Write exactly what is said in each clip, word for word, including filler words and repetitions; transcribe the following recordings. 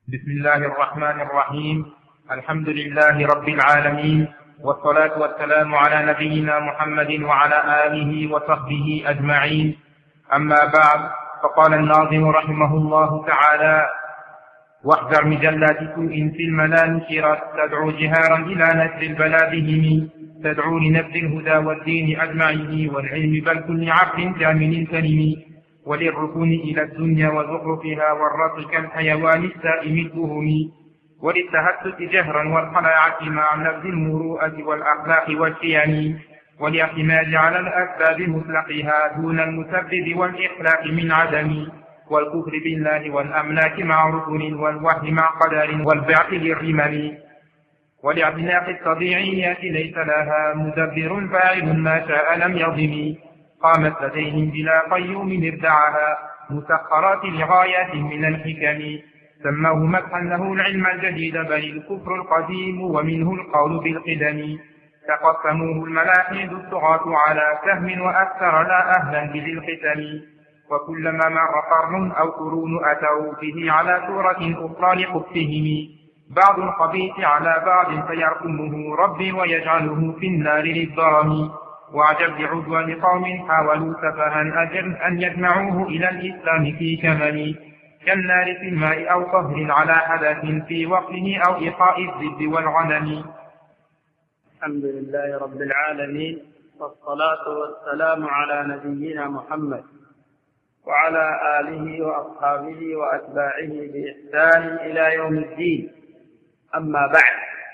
بسم الله الرحمن الرحيم. الحمد لله رب العالمين، والصلاة والسلام على نبينا محمد وعلى آله وصحبه أجمعين. أما بعد، فقال الناظم رحمه الله تعالى: واحذر مجلات سوء في الملا نشرت، تدعو جهارا إلى نشر البلا بهم، تدعو لنبذ الهدى والدين أجمعه، والعلم بل كل عقل كامل سليم، وللركون إلى الدنيا وزخرفها، والرد كالحيوان السائم البهم، وللتهتك جهرا والقناعة مع نبذ المروءة والأخلاق والشيم، والاعتماد على الأسباب مطلقها دون المسبب والإخلاق من عدم، والكفر بالله والأملاك مع ركن، والوحي مع قدر، والبعث للرمم، والاعتناق الطبيعيات ليس لها مدبر فاعل ما شاء لم يظلم، قامت لديهم بلا قيوم ابدعها مسخرات لغايات من الحكم، سموه مدحا له العلم الجديد بل الكفر القديم ومنه القول بالقدم، تقسموه الملاحد الطغاة على سهم وأكثر لا أهلا بذي الختم، وكلما مر قرن أو قرون أتوا به على سورة أخرى لقبتهم، بعض الخبيث على بعض فيرقمه ربي ويجعله في النار للضرم، وعجب لعدوان قوم حاولوا سفها أجل أن يجمعوه إلى الإسلام في كمل، كالنار في الماء أو طهر على حدث في وقته أو إيقاء الذب والغنم. الحمد لله رب العالمين، والصلاة والسلام على نبينا محمد وعلى آله وأصحابه وأتباعه بإحسان إلى يوم الدين. أما بعد،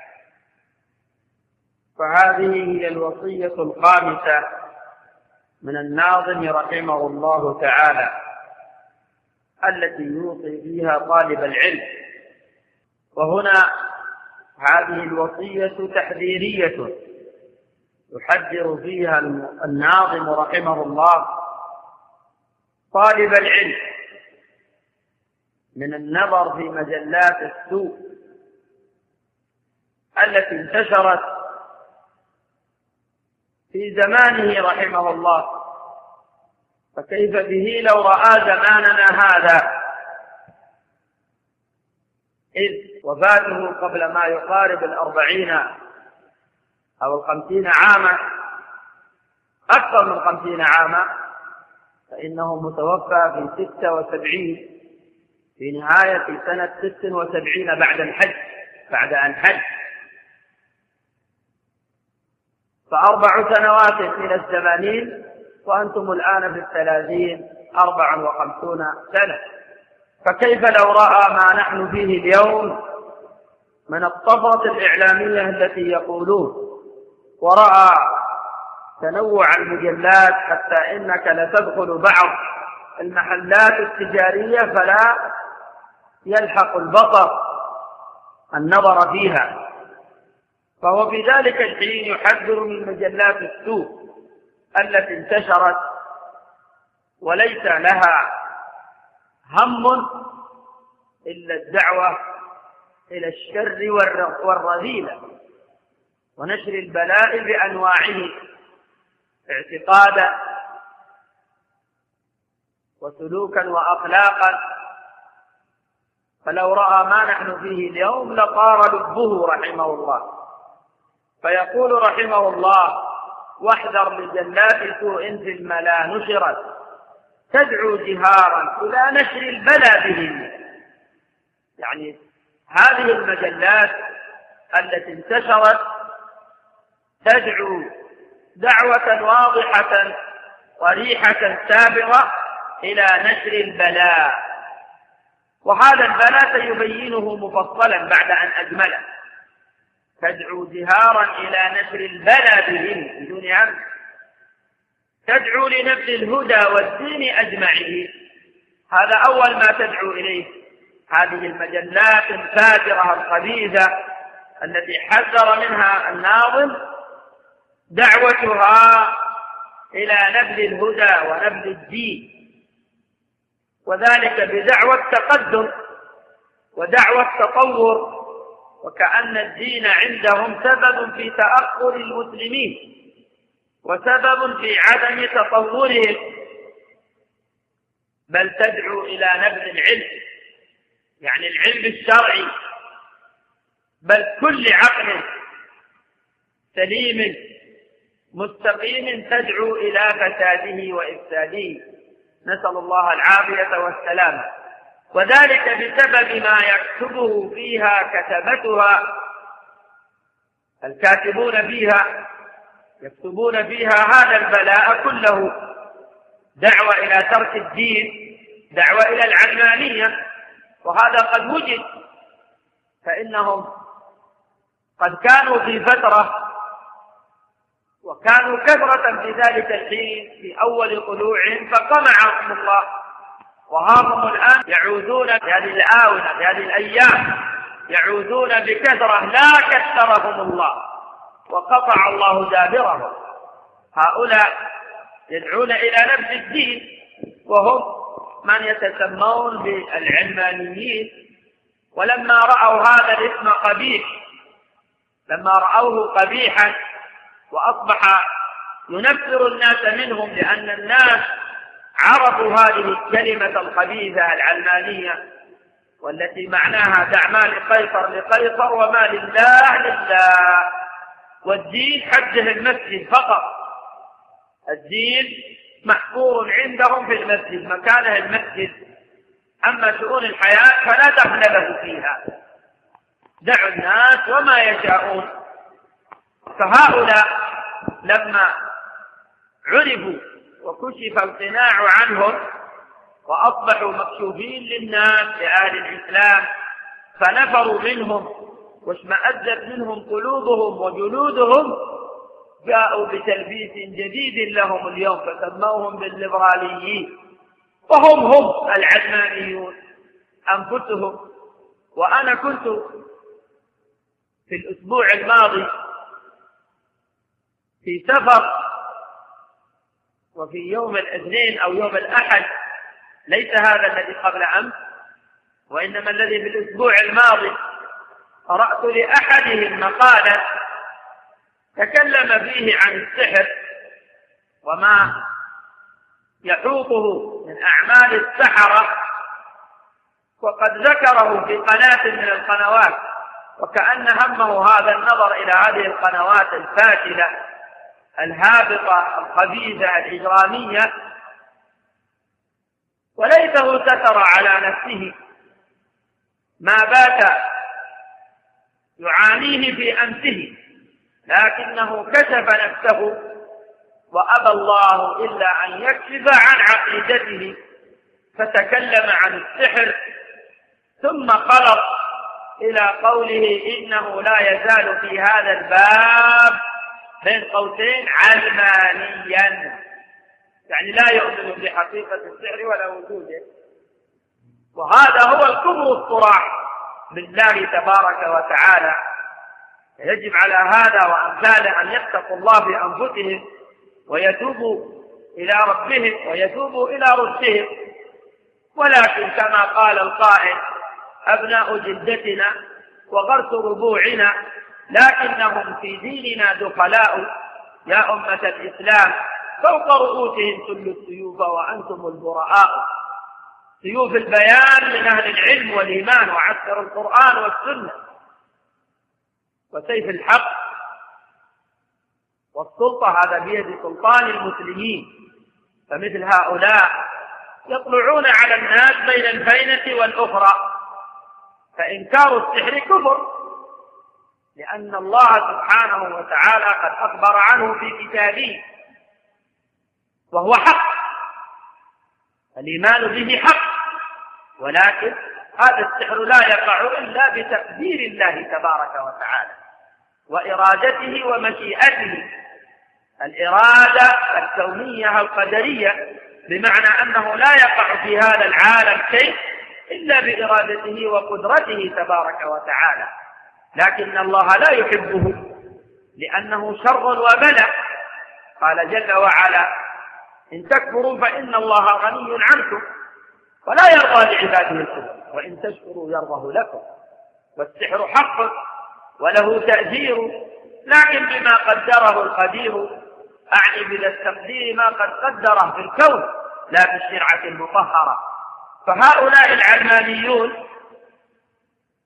فهذه هي الوصية الخامسة من الناظم رحمه الله تعالى التي يوصي فيها طالب العلم. وهنا هذه الوصية تحذيرية يحذر فيها الناظم رحمه الله طالب العلم من النظر في مجلات السوء التي انتشرت في زمانه رحمه الله، فكيف به لو رأى زماننا هذا، إذ وفاته قبل ما يقارب الأربعين أو الخمسين عاما، أكثر من خمسين عاما، فإنه متوفى في ستة وسبعين في نهاية سنة ست وسبعين بعد الحج بعد أن حج، فأربع سنوات من الثمانين وأنتم الآن في الثلاثين، أربع وخمسون سنة. فكيف لو رأى ما نحن فيه اليوم من الطفرة الإعلامية التي يقولون، ورأى تنوع المجلات حتى إنك لتدخل بعض المحلات التجارية فلا يلحق البصر النظر فيها، فهو في ذلك الحين يحذر من مجلات السوء التي انتشرت وليس لها هم إلا الدعوة إلى الشر والرذيلة ونشر البلاء بأنواعه اعتقادا وسلوكا وأخلاقا. فلو رأى ما نحن فيه اليوم لطار لبه رحمه الله، فيقول رحمه الله: واحذر مجلات سوء في الملا نشرت، تدعو جهارا إلى نشر البلا بهم. يعني هذه المجلات التي انتشرت تدعو دعوة واضحة صريحة سابغة إلى نشر البلاء، وهذا البلاء سيبينه مفصلا بعد أن أجمله. تدعو جهارا إلى نشر البلاء بهم بدون هم، تدعو لنبذ الهدى والدين أجمعه. هذا أول ما تدعو إليه هذه المجلات الفاجرة الخبيثة التي حذر منها الناظم، دعوتها إلى نبذ الهدى ونبذ الدين، وذلك بدعوى التقدم ودعوى التطور، وكأن الدين عندهم سبب في تأخر المسلمين وسبب في عدم تطورهم، بل تدعو إلى نبذ العلم يعني العلم الشرعي، بل كل عقل سليم مستقيم تدعو إلى فساده وإفساده، نسأل الله العافية والسلامة. وذلك بسبب ما يكتبه فيها كتبتها، الكاتبون فيها يكتبون فيها هذا البلاء كله، دعوة إلى ترك الدين، دعوة إلى العلمانية، وهذا قد وجد. فإنهم قد كانوا في فترة وكانوا كثرة في ذلك الحين في أول طلوعهم فقمعهم الله، وهم الآن يعودون في هذه الآونة في هذه الأيام يعودون بكثرة لا كثرهم الله وقطع الله دابرهم. هؤلاء يدعون إلى نبذ الدين وهم من يتسمون بالعلمانيين، ولما رأوا هذا الاسم قبيح، لما رأوه قبيحا وأصبح ينفر الناس منهم لأن الناس عرفوا هذه الكلمة الخبيثة العلمانية، والتي معناها دع ما لقيصر لقيصر وما لله لله، والدين حده المسجد فقط، الدين محفور عندهم في المسجد، مكانه المسجد، أما شؤون الحياة فلا دخل له فيها، دعوا الناس وما يشاءون. فهؤلاء لما عرفوا وكشف القناع عنهم وأصبحوا مكشوفين للناس لأهل الإسلام فنفروا منهم واشمأزت منهم قلوبهم وجلودهم، جاءوا بتلبيس جديد لهم اليوم فسموهم بالليبراليين، وهم هم العلمانيون أنفسهم. وأنا كنت في الأسبوع الماضي في سفر، وفي يوم الاثنين أو يوم الأحد، ليس هذا الذي قبل أمس وإنما الذي في الأسبوع الماضي، قرأت لأحدهم مقالا تكلم فيه عن السحر وما يحوطه من أعمال السحرة، وقد ذكره في قناة من القنوات، وكأن همه هذا النظر إلى هذه القنوات الفاشلة الهابطة الخبيثة الإجرامية، وليته ستر على نفسه ما بات يعانيه في أمسه، لكنه كشف نفسه وأبى الله إلا أن يكشف عن عقيدته، فتكلم عن السحر ثم خلط إلى قوله إنه لا يزال في هذا الباب بين قوسين علمانيا، يعني لا يؤمن بحقيقة السحر ولا وجوده. وهذا هو الكفر الصراح بالله تبارك وتعالى. يجب على هذا وأمثاله أن يتقوا الله في أنفسهم ويتوبوا إلى ربهم ويتوبوا إلى رشدهم. ولكن كما قال القائل أبناء جدتنا وغرس ربوعنا، لكنهم في ديننا دخلاء، يا أمة الإسلام فوق رؤوسهم كل السيوف وأنتم البراء. سيوف البيان من أهل العلم والإيمان وعسكر القرآن والسنة، وسيف الحق والسلطة هذا بيد سلطان المسلمين. فمثل هؤلاء يطلعون على الناس بين البينة والأخرى، فإنكار السحر كفر، لأن الله سبحانه وتعالى قد أخبر عنه في كتابه وهو حق، الإيمان به حق، ولكن هذا السحر لا يقع إلا بتقدير الله تبارك وتعالى وإرادته ومشيئته، الإرادة الكونية القدرية، بمعنى أنه لا يقع في هذا العالم شيء إلا بإرادته وقدرته تبارك وتعالى، لكن الله لا يحبه لأنه شر وبلاء. قال جل وعلا إن تكفروا فإن الله غني عنكم ولا يرضى لعباده الكفر وإن تشكروا يرضه لكم. والسحر حق وله تأثير، لكن بما قدره القدير، أعني بذا التقدير ما قد قدره في الكون لا في الشرعة المطهرة. فهؤلاء العلمانيون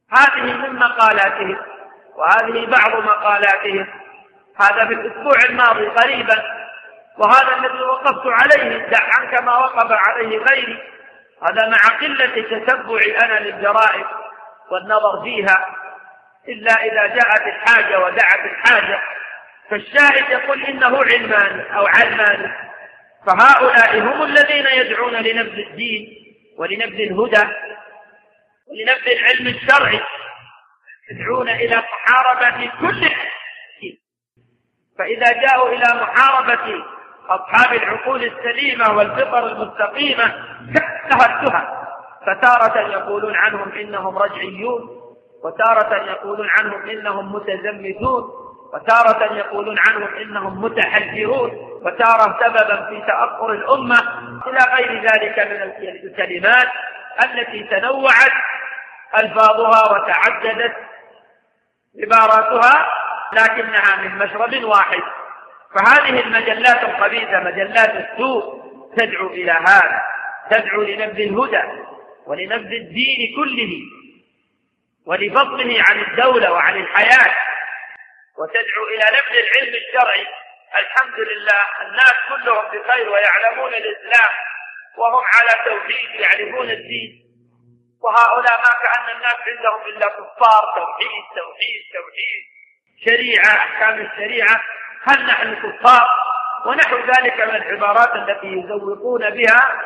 هذه من مقالاتهم، وهذه بعض مقالاتهم. هذا في الأسبوع الماضي قريبا، وهذا الذي وقفت عليه، دع عنك ما وقف عليه غيري. هذا مع قلة تتبعي أنا للجرائد والنظر فيها، إلا إذا جاءت الحاجة ودعت الحاجة. فالشاهد يقول إنه علماني أو علماني، فهؤلاء هم الذين يدعون لنبذ الدين ولنبذ الهدى ولنبذ العلم الشرعي، يدعون إلى محاربة كل الدين. فإذا جاءوا إلى محاربة أصحاب العقول السليمة والفطر المستقيمة كأهلتها، فتارة يقولون عنهم إنهم رجعيون، وتارة يقولون عنهم إنهم متزمتون، وتارة يقولون عنهم إنهم متحجرون، وتارة سببا في تأخر الأمة، إلى غير ذلك من الكلمات التي تنوعت ألفاظها وتعددت عباراتها، لكنها من مشرب واحد. فهذه المجلات الخبيثة، مجلات السوء، تدعو إلى هذا، تدعو لنبذ الهدى ولنبذ الدين كله ولفصله عن الدولة وعن الحياة، وتدعو إلى نبذ العلم الشرعي. الحمد لله الناس كلهم بخير ويعلمون الإسلام وهم على توحيد، يعرفون الدين، وهؤلاء ما كأن الناس عندهم إلا كفار، توحيد توحيد توحيد، شريعة، أحكام الشريعة، هل نحن كفار؟ ونحو ذلك من العبارات التي يزوقون بها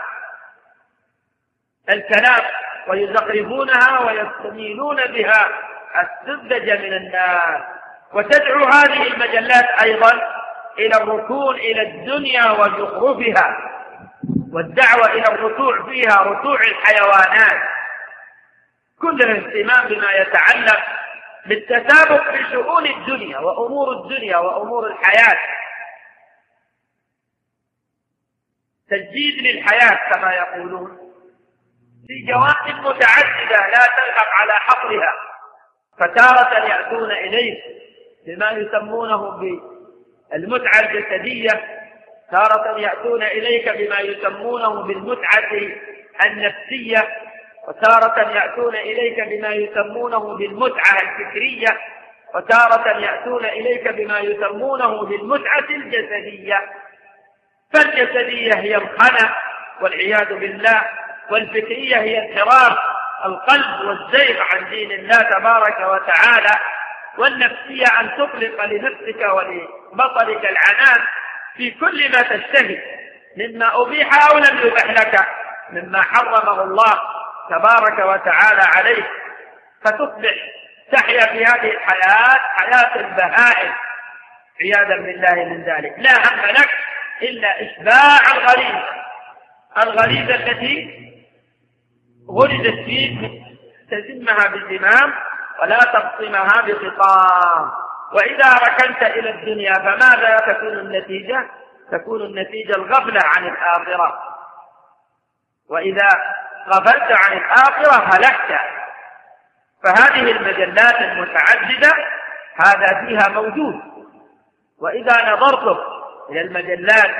الكلام ويزخرفونها ويستميلون بها السذج من الناس. وتدعو هذه المجلات أيضا إلى الركون إلى الدنيا وزخرفها، والدعوة إلى الرتوع فيها رتوع الحيوانات، كل الاهتمام بما يتعلق بالتسابق في شؤون الدنيا وأمور الدنيا وأمور الحياة، تجديد للحياة كما يقولون في جوانب متعددة لا تلحق على حصرها. فتارة يأتون إليه بما يسمونه بالمتعة الجسدية، تارة يأتون إليك بما يسمونه بالمتعة النفسية، وتارة يأتون إليك بما يسمونه بالمتعة الفكرية، وتارة يأتون إليك بما يسمونه بالمتعة الجسدية. فالجسدية هي الخنا والعياذ بالله، والفكرية هي انحراف القلب والزيغ عن دين الله تبارك وتعالى، والنفسية أن تطلق لنفسك ولبطلك العنان في كل ما تشتهي مما أبيح أو لم يبح لك، مما حرمه الله تبارك وتعالى عليك، فتصبح تحيا في هذه الحياة حياة البهائم عياذا بالله من ذلك. لا هم لك إلا إشباع الغريزة، الغريزة التي غرزت فيك تزمها بالزمام ولا تقسمها بخطام. وإذا ركنت إلى الدنيا فماذا تكون النتيجة؟ تكون النتيجة الغفلة عن الآخرة، وإذا غفلت عن الآخرة هلكت. فهذه المجلات المتعددة هذا فيها موجود. وإذا نظرتم إلى المجلات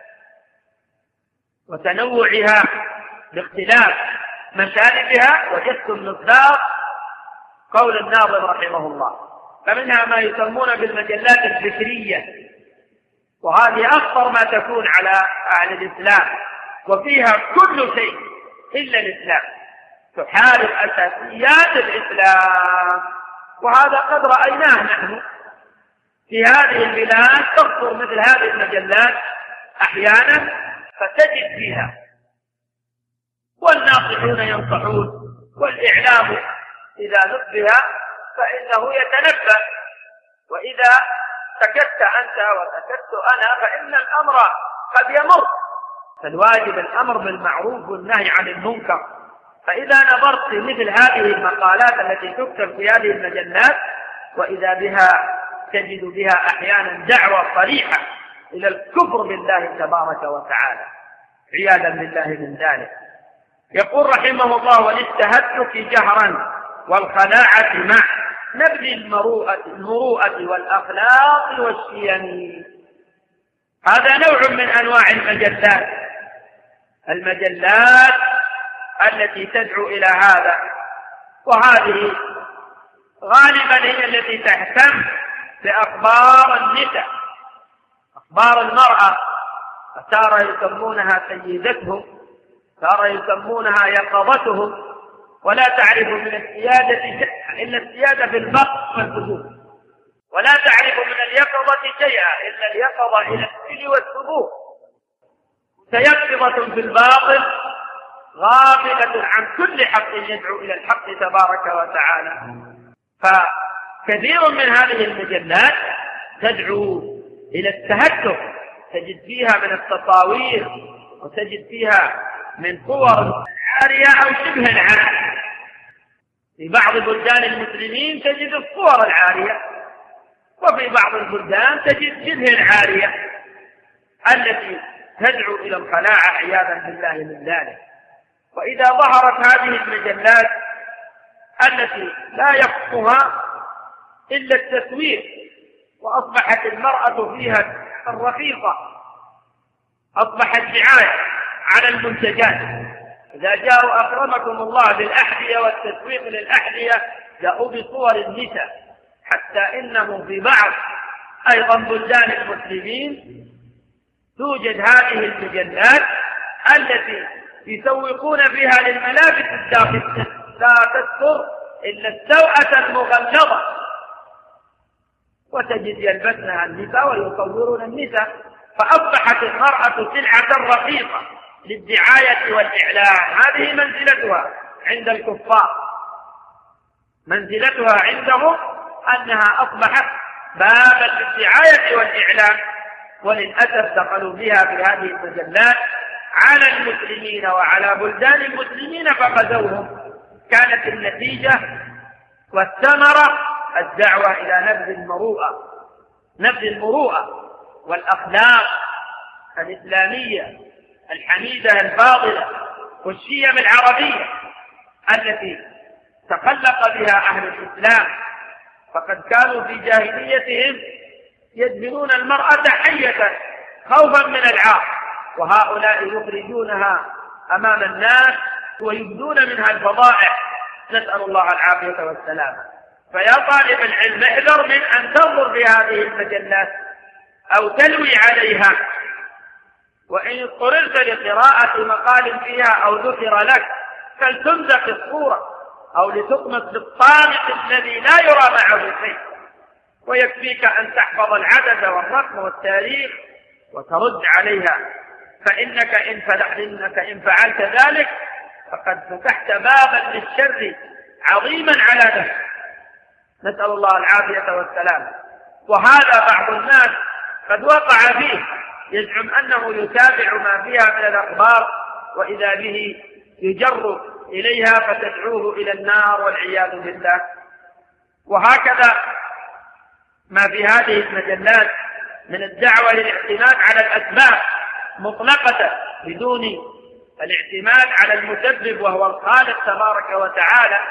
وتنوعها باختلاف مشاربها وجدتم مصداق قول الناظم رحمه الله. فمنها ما يسمون بالمجلات الفكرية، وهذه أخطر ما تكون على أهل الإسلام، وفيها كل شيء إلا الإسلام، تحارب أساسيات الإسلام. وهذا قد رأيناه نحن في هذه البلاد، تخطر مثل هذه المجلات أحيانا فتجد فيها والناصحون ينصحون، والإعلام إذا نبه فإنه يتنبه، وإذا سكت أنت وسكت أنا فإن الأمر قد يمر. فالواجب الأمر بالمعروف والنهي عن المنكر. فإذا نظرت في مثل هذه المقالات التي تكتب في هذه المجلات، وإذا بها تجد بها أحيانا دعوة صريحة إلى الكفر بالله تبارك وتعالى عياذا بالله من ذلك. يقول رحمه الله: والاستهتك جهرا والخلاعة مع نبذ المروءة, المروءة والأخلاق والشيم. هذا نوع من أنواع المجلات، المجلات التي تدعو إلى هذا. وهذه غالبا هي التي تهتم بأخبار النساء، أخبار المرأة، فتارة يسمونها سيدتهم، تارة يسمونها يقظتهم، ولا تعرف من السيادة شيئا إلا السيادة في البطن والفجور، ولا تعرف من اليقظة شيئا إلا اليقظة إلى السجن والثبور، متيقظة في الباطل غافلة عن كل حق يدعو إلى الحق تبارك وتعالى. فكثير من هذه المجلات تدعو إلى التهتك، تجد فيها من التصاوير وتجد فيها من صور عارية أو شبه العارية. في بعض بلدان المسلمين تجد الصور العارية، وفي بعض البلدان تجد شبه العارية التي تدعو إلى الخلاعة عياذا بالله من ذلك. وإذا ظهرت هذه المجلات التي لا يخصها إلا التسويق، وأصبحت المرأة فيها الرقيقة، أصبحت دعاية على المنتجات. إذا جاءوا أكرمكم الله بالأحذية والتسويق للأحذية جاءوا بصور النساء، حتى إنه في بعض أيضا بلدان المسلمين توجد هذه المجلات التي يسوقون فيها للملابس الداخلية لا تستر إلا السوءة المغلظة، وتجد يلبسنها النساء ويصورون النساء، فأصبحت المرأة سلعة رقيقة للدعاية والإعلان. هذه منزلتها عند الكفار، منزلتها عندهم أنها أصبحت بابا للدعاية والإعلان، وللأسف دخلوا بها في هذه المجلات على المسلمين وعلى بلدان المسلمين فغزوهم. كانت النتيجة والثمرة الدعوة إلى نبذ المروءة، نبذ المروءة والأخلاق الإسلامية الحميدة الفاضلة والشيم العربية التي تخلق بها أهل الإسلام. فقد كانوا في جاهليتهم يدفنون المرأة حية خوفا من العار، وهؤلاء يخرجونها أمام الناس ويبدون منها الفضائح، نسأل الله العافية والسلامة. فيا طالب العلم احذر من أن تنظر في هذه المجلات أو تلوي عليها، وإن اضطررت لقراءة مقال فيها أو ذكر لك فلتمزق الصورة أو لتطمس بالطامق الذي لا يرى معه شيء، ويكفيك أن تحفظ العدد والرقم والتاريخ وترد عليها، فإنك إن فإنك إن فعلت ذلك فقد فتحت بابا للشر عظيما على نفسك، نسأل الله العافية والسلام. وهذا بعض الناس قد وقع فيه، يزعم أنه يتابع ما فيها من الأخبار، وإذا به يجر إليها فتدعوه إلى النار والعياذ بالله. وهكذا ما في هذه المجلات من الدعوة للاعتماد على الأسباب مطلقة بدون الاعتماد على المسبب وهو الخالق تبارك وتعالى،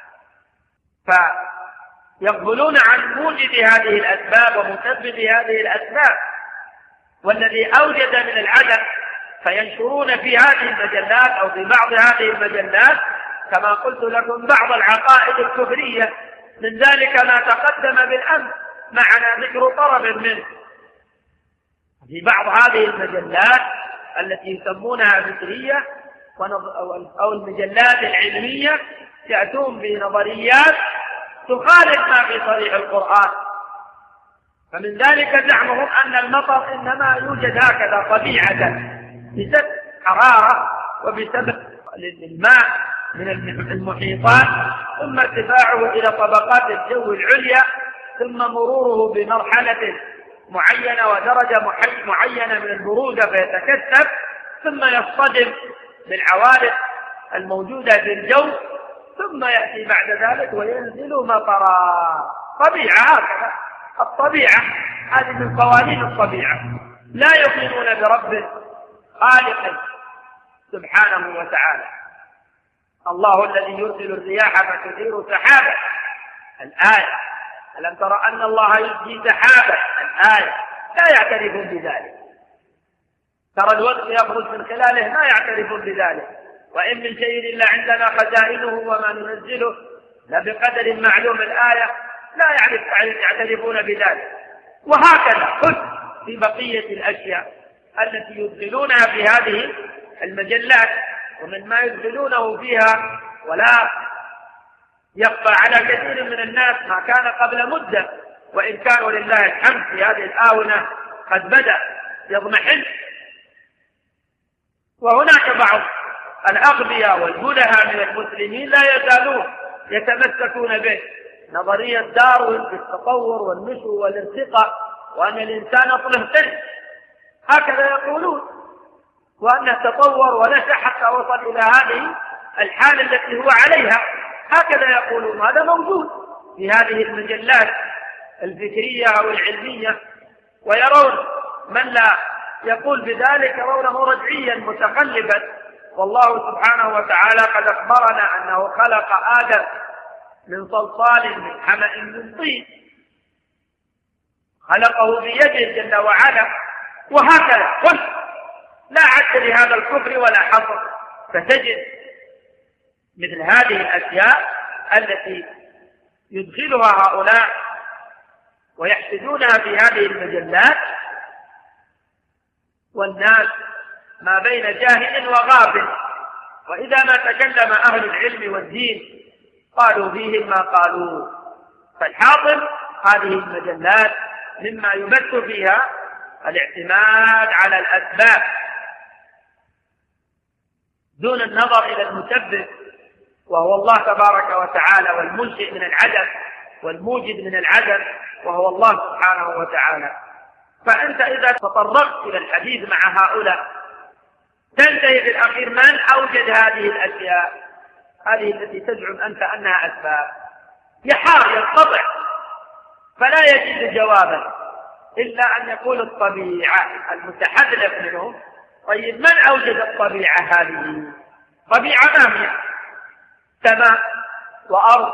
فيغفلون عن موجد هذه الأسباب ومسبب هذه الأسباب والذي أوجد من العدم، فينشرون في هذه المجلات أو في بعض هذه المجلات كما قلت لكم بعض العقائد الكفرية، من ذلك ما تقدم بالأمس معنا ذكر طرف منه. في بعض هذه المجلات التي يسمونها فكرية أو المجلات العلمية يأتون بنظريات تخالف ما في صريح القرآن، فمن ذلك زعمهم أن المطر إنما يوجد هكذا طبيعة بسبب حرارة وبسبب الماء من المحيطات، ثم ارتفاعه إلى طبقات الجو العليا، ثم مروره بمرحلة معينة ودرجة معينة من البرودة فيتكثف، ثم يصطدم بالعوارض الموجودة في الجو، ثم يأتي بعد ذلك وينزل مطرا. طبيعة هكذا، الطبيعة هذه من قوانين الطبيعة، لا يؤمنون برب خالق سبحانه وتعالى. الله الذي يرسل الرياح فتثير سحابا، الآية. ألم ترى أن الله يزجي سحابا، الآية. لا يعترفون بذلك. ترى الوقت يخرج من خلاله، ما يعترفون بذلك. وإن من شيء إلا عندنا خزائنه وما ننزله لا بقدر معلوم الآية لا يعترفون بذلك. وهكذا خذ في بقية الأشياء التي يدخلونها في هذه المجلات، ومن ما يدخلونه فيها ولا يخفى على كثير من الناس ما كان قبل مدة، وإن كان ولله الحمد في هذه الآونة قد بدأ يضمحل. وهناك بعض الأغبياء والبلهاء من المسلمين لا يزالون يتمسكون به، نظرية داروين في التطور والنشو والارتقاء، وأن الإنسان أصله طفل، هكذا يقولون، وأنه تطور ونشأ حتى وصل إلى هذه الحالة التي هو عليها، هكذا يقولون. هذا موجود في هذه المجلات الفكرية أو العلمية، ويرون من لا يقول بذلك يرونه رجعيا متقلبا. والله سبحانه وتعالى قد أخبرنا أنه خلق آدم من صلصال من حمأ من طين، خلقه بيده جل وعلا. وهكذا قل لا عد لهذا الكفر ولا حصر، فتجد مثل هذه الأشياء التي يدخلها هؤلاء ويحسدونها في هذه المجلات، والناس ما بين جاهل وغافل. وإذا ما تكلم أهل العلم والدين قالوا فيهم ما قالوا. فالحاصل هذه المجلات مما يبث فيها الاعتماد على الأسباب دون النظر إلى المسبب، وهو الله تبارك وتعالى، والمنشئ من العدم والموجد من العدم وهو الله سبحانه وتعالى. فأنت إذا تطرقت إلى الحديث مع هؤلاء تنتهي في الأخير من أوجد هذه الأشياء، هذه التي تزعم أنت أنها أسباب. يحار ينقطع فلا يجد جوابا إلا أن يقول الطبيعة المتحذلف منهم. طيب من أوجد الطبيعة هذه؟ طبيعة نامية، سماء وأرض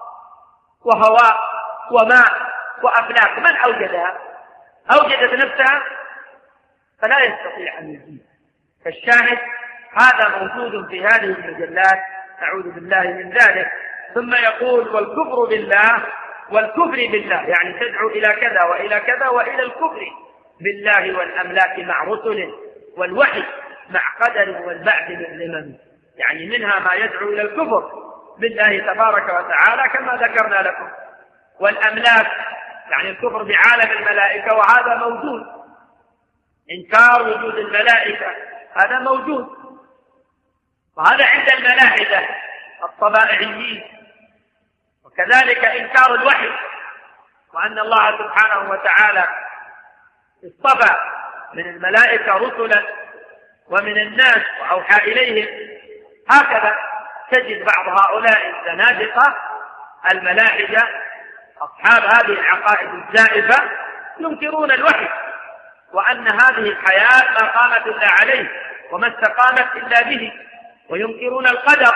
وهواء وماء وأفلاك، من أوجدها؟ أوجدت نفسها؟ فلا يستطيع أن يجيب. فالشاهد هذا موجود في هذه المجلات، نعوذ بالله من ذلك. ثم يقول والكفر بالله، والكفر بالله يعني تدعو إلى كذا وإلى كذا وإلى الكفر بالله والأملاك مع رسل والوحي مع قدر والبعث بالذمم، يعني منها ما يدعو إلى الكفر بالله تبارك وتعالى كما ذكرنا لكم، والأملاك يعني الكفر بعالم الملائكة، وهذا موجود. إنكار وجود الملائكة هذا موجود، وهذا عند الملاحدة الطبائعيين. وكذلك إنكار الوحي، وأن الله سبحانه وتعالى اصطفى من الملائكة رسلا ومن الناس وأوحى إليهم. هكذا تجد بعض هؤلاء الزنادقة الملاحدة أصحاب هذه العقائد الزائفة ينكرون الوحي، وأن هذه الحياة ما قامت إلا عليه وما استقامت إلا به، وينكرون القدر،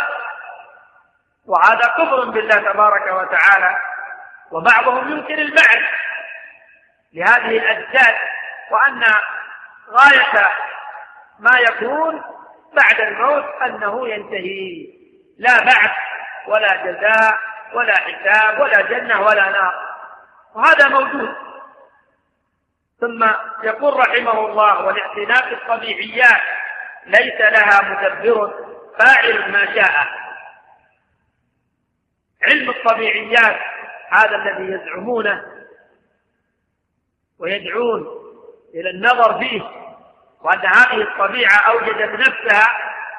وهذا كفر بالله تبارك وتعالى. وبعضهم ينكر البعث لهذه الأجساد، وأن غاية ما يكون بعد الموت أنه ينتهي، لا بعث ولا جزاء ولا حساب ولا جنة ولا نار، وهذا موجود. ثم يقول رحمه الله والاعتناء بالطبيعيات ليس لها مدبر فاعل ما شاء. علم الطبيعيات هذا الذي يزعمونه ويدعون إلى النظر فيه، وأن هذه الطبيعة أوجدت نفسها،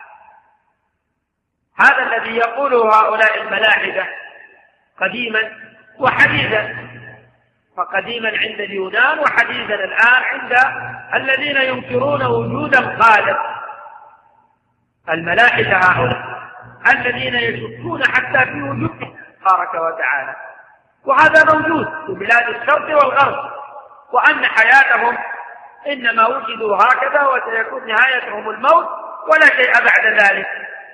هذا الذي يقوله هؤلاء الملاحدة قديما وحديثا، فقديما عند اليونان وحديثا الآن عند الذين ينكرون وجود الخالق. الملاحدة هؤلاء الذين يشكون حتى في وجوده تبارك وتعالى، وهذا موجود في بلاد الشرق والغرب، وأن حياتهم إنما وجدوا هكذا وسيكون نهايتهم الموت ولا شيء بعد ذلك.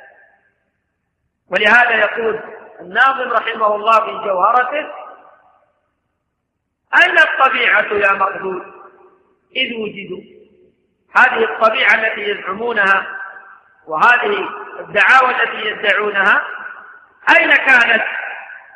ولهذا يقول الناظم رحمه الله في جوهرته: أين الطبيعة يا مقدور إذ وجدوا؟ هذه الطبيعة التي يزعمونها وهذه الدعاوى التي يدعونها أين كانت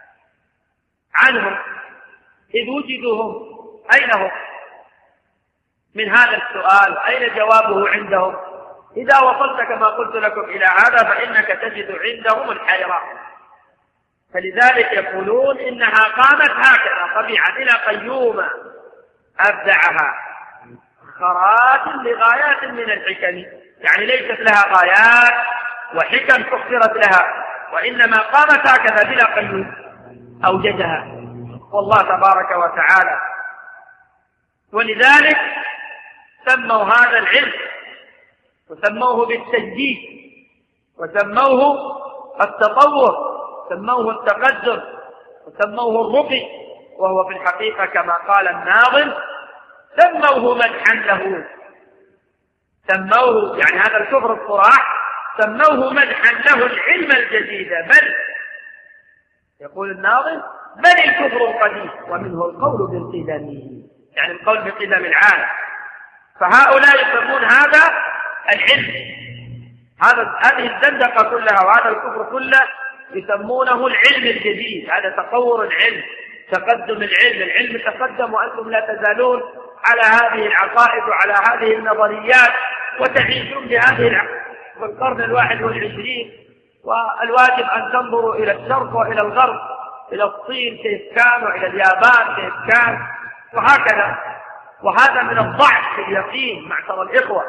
عنهم إذ وجدوا هم، أين هم من هذا السؤال؟ أين جوابه عندهم؟ إذا وصلت كما قلت لكم إلى هذا فإنك تجد عندهم الحيرة. فلذلك يقولون إنها قامت هكذا طبيعة بلا قيومة أبدعها خرات لغايات من الحكم، يعني ليست لها غايات وحكم سخرت لها، وإنما قامت هكذا بلا قيوم أوجدها والله تبارك وتعالى. ولذلك سموا هذا العلم وسموه بالتجديد وسموه التطور، سموه التقدم وسموه الرقي، وهو في الحقيقة كما قال الناظم سموه مدحا له، سموه يعني هذا الكفر الصراح سموه مدحا له العلم الجديد، بل يقول الناظم بل الكفر القديم ومنه القول بالقدم، يعني القول بقدم العالم. فهؤلاء يسمون هذا العلم، هذا هذه الزندقة كلها وهذا الكفر كله يسمونه العلم الجديد، هذا تطور العلم، تقدم العلم، العلم تقدم وأنتم لا تزالون على هذه العقائد وعلى هذه النظريات وتعيشون بهذه في القرن الواحد والعشرين، والواجب أن تنظروا إلى الشرق وإلى الغرب، إلى الصين كيف كان وإلى اليابان كيف كان وهكذا. وهذا من الضعف في اليقين معشر الإخوة.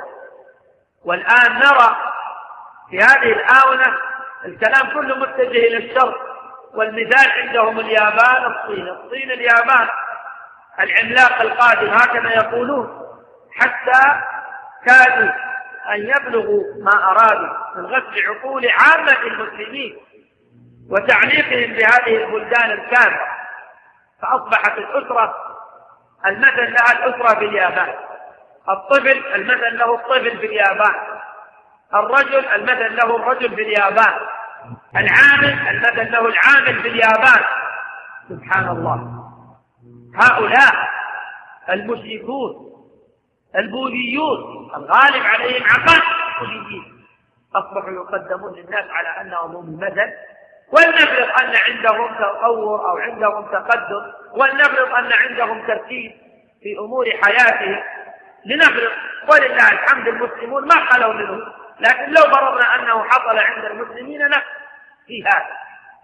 والآن نرى في هذه الآونة الكلام كله متجه إلى الشرق، والمثال عندهم اليابان الصين، الصين اليابان العملاق القادم هكذا يقولون، حتى كادوا أن يبلغوا ما أرادوا من غسل عقول عامة المسلمين وتعليقهم بهذه البلدان الكافرة، فأصبحت الأسرة المثل لها الأسرة في اليابان، الطفل المثل له الطفل في اليابان، الرجل المثل له الرجل في اليابان، العامل المثل له العامل في اليابان. سبحان الله، هؤلاء المشركون البوذيون الغالب عليهم عقائد البوذيين أصبحوا يقدمون للناس على أنهم هم المثل، ولنفرض أن عندهم تطور أو عندهم تقدم، ولنفرض أن عندهم ترتيب في أمور حياتهم، لنفرض ولله الحمد المسلمون ما خلوا منه، لكن لو فرضنا أنه حصل عند المسلمين نفس في هذا،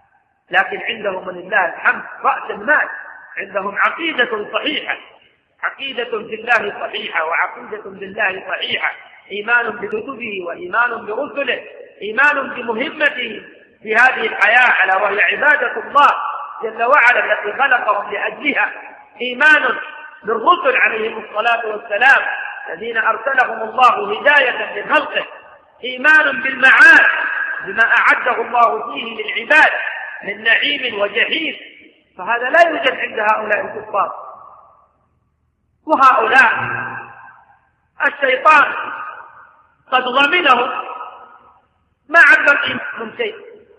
لكن عندهم ولله الحمد رأس المال، عندهم عقيدة صحيحة، عقيدة في الله صحيحة وعقيدة بالله صحيحة، إيمان بكتبه وإيمان برسله، إيمان بمهمته في هذه الحياة على وهي عبادة الله جل وعلا التي خلقهم لأجلها، إيمان بالرسل عليهم الصلاة والسلام الذين أرسلهم الله هداية لخلقه، إيمان بالمعاد بما أعده الله فيه للعباد من نعيم وجحيم، فهذا لا يوجد عند هؤلاء الكفار. وهؤلاء الشيطان قد ضمنهم ما عبر من شيء،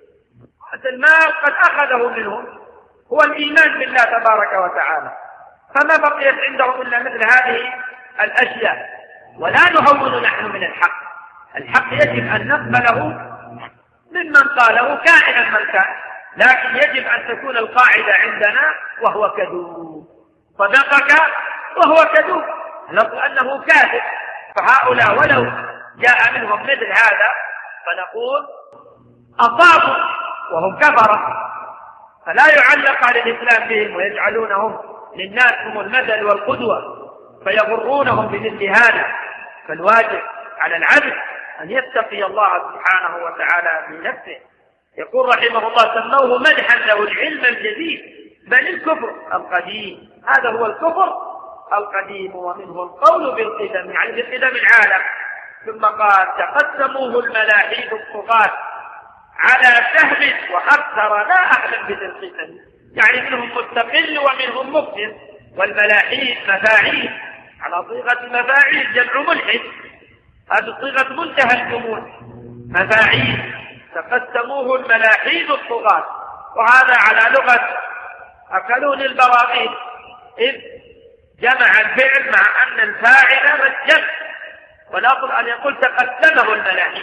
المال قد أخذه منهم هو الإيمان بالله تبارك وتعالى، فما بقيت عندهم إلا مثل هذه الأشياء. ولا نهون نحن من الحق، الحق يجب أن نقبله ممن قاله كائنا من كان، لكن يجب أن تكون القاعدة عندنا وهو كذوب، صدقك وهو كذوب، لو أنه كاذب. فهؤلاء ولو جاء منهم مثل هذا فنقول أصابوا وهم كفرة، فلا يعلق على الإسلام بهم ويجعلونهم للناس هم المثل والقدوة فيغرونهم بمثل هذا. فالواجب على العبد أن يتقي الله سبحانه وتعالى في نفسه. يقول رحمه الله سموه مدحا له العلم الجديد بل الكفر القديم، هذا هو الكفر القديم ومنه القول بالقدم، يعني بالقدم العالم. ثم قال تقسموه الملاحيد الطغاة على سهم وأكثر لا أعلم بالقدم، يعني منهم مستقل ومنهم مقدم، والملاحيد مفاعيل على صيغة مفاعيل جمع ملحد، هذه صيغة منتهى الجموع مفاعيل. تقسموه الملاحيد الطغاة، وهذا على لغة أكلون البراغيث، إذ جمع الفعل مع أن الفاعل مجمع، والأصل أن يقول تقسمه الملاحيد،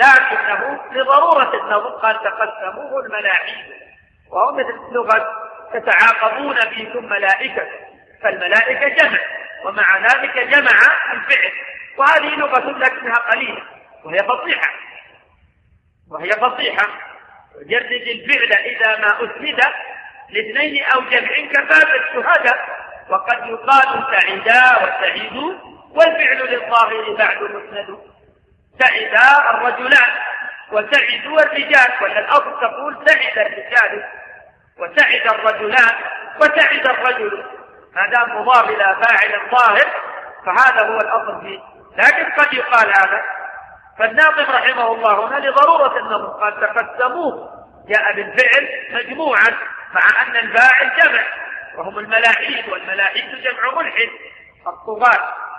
لكنه لضرورة النظر قال تقسموه الملاحيد، وهو مثل لغة تتعاقبون فيكم ملائكة، فالملائكة جمع، ومع ذلك جمع الفعل، وهذه لغة لكنها قليلة وهي فصيحة وهي فصيحة جرد الفعل إذا ما أسند لاثنين أو جمع كباب الشهداء، وقد يقال سعدا والسعيد والفعل للظاهر بعد مسند، سعدا الرجلان وسعدوا الرجال، ولا الأصل تقول سعد الرجال وسعد الرجلان وسعد الرجل، ما دام مضاف إلى فاعل ظاهر فهذا هو الأصل فيه، لكن قد يقال هذا. فالناظم رحمه الله هنا لضرورة النظم قال تقسموه، جاء بالفعل مجموعا مع أن الفاعل جمع وهم الملاحين، والملاحين جمع ملحد الطغاة،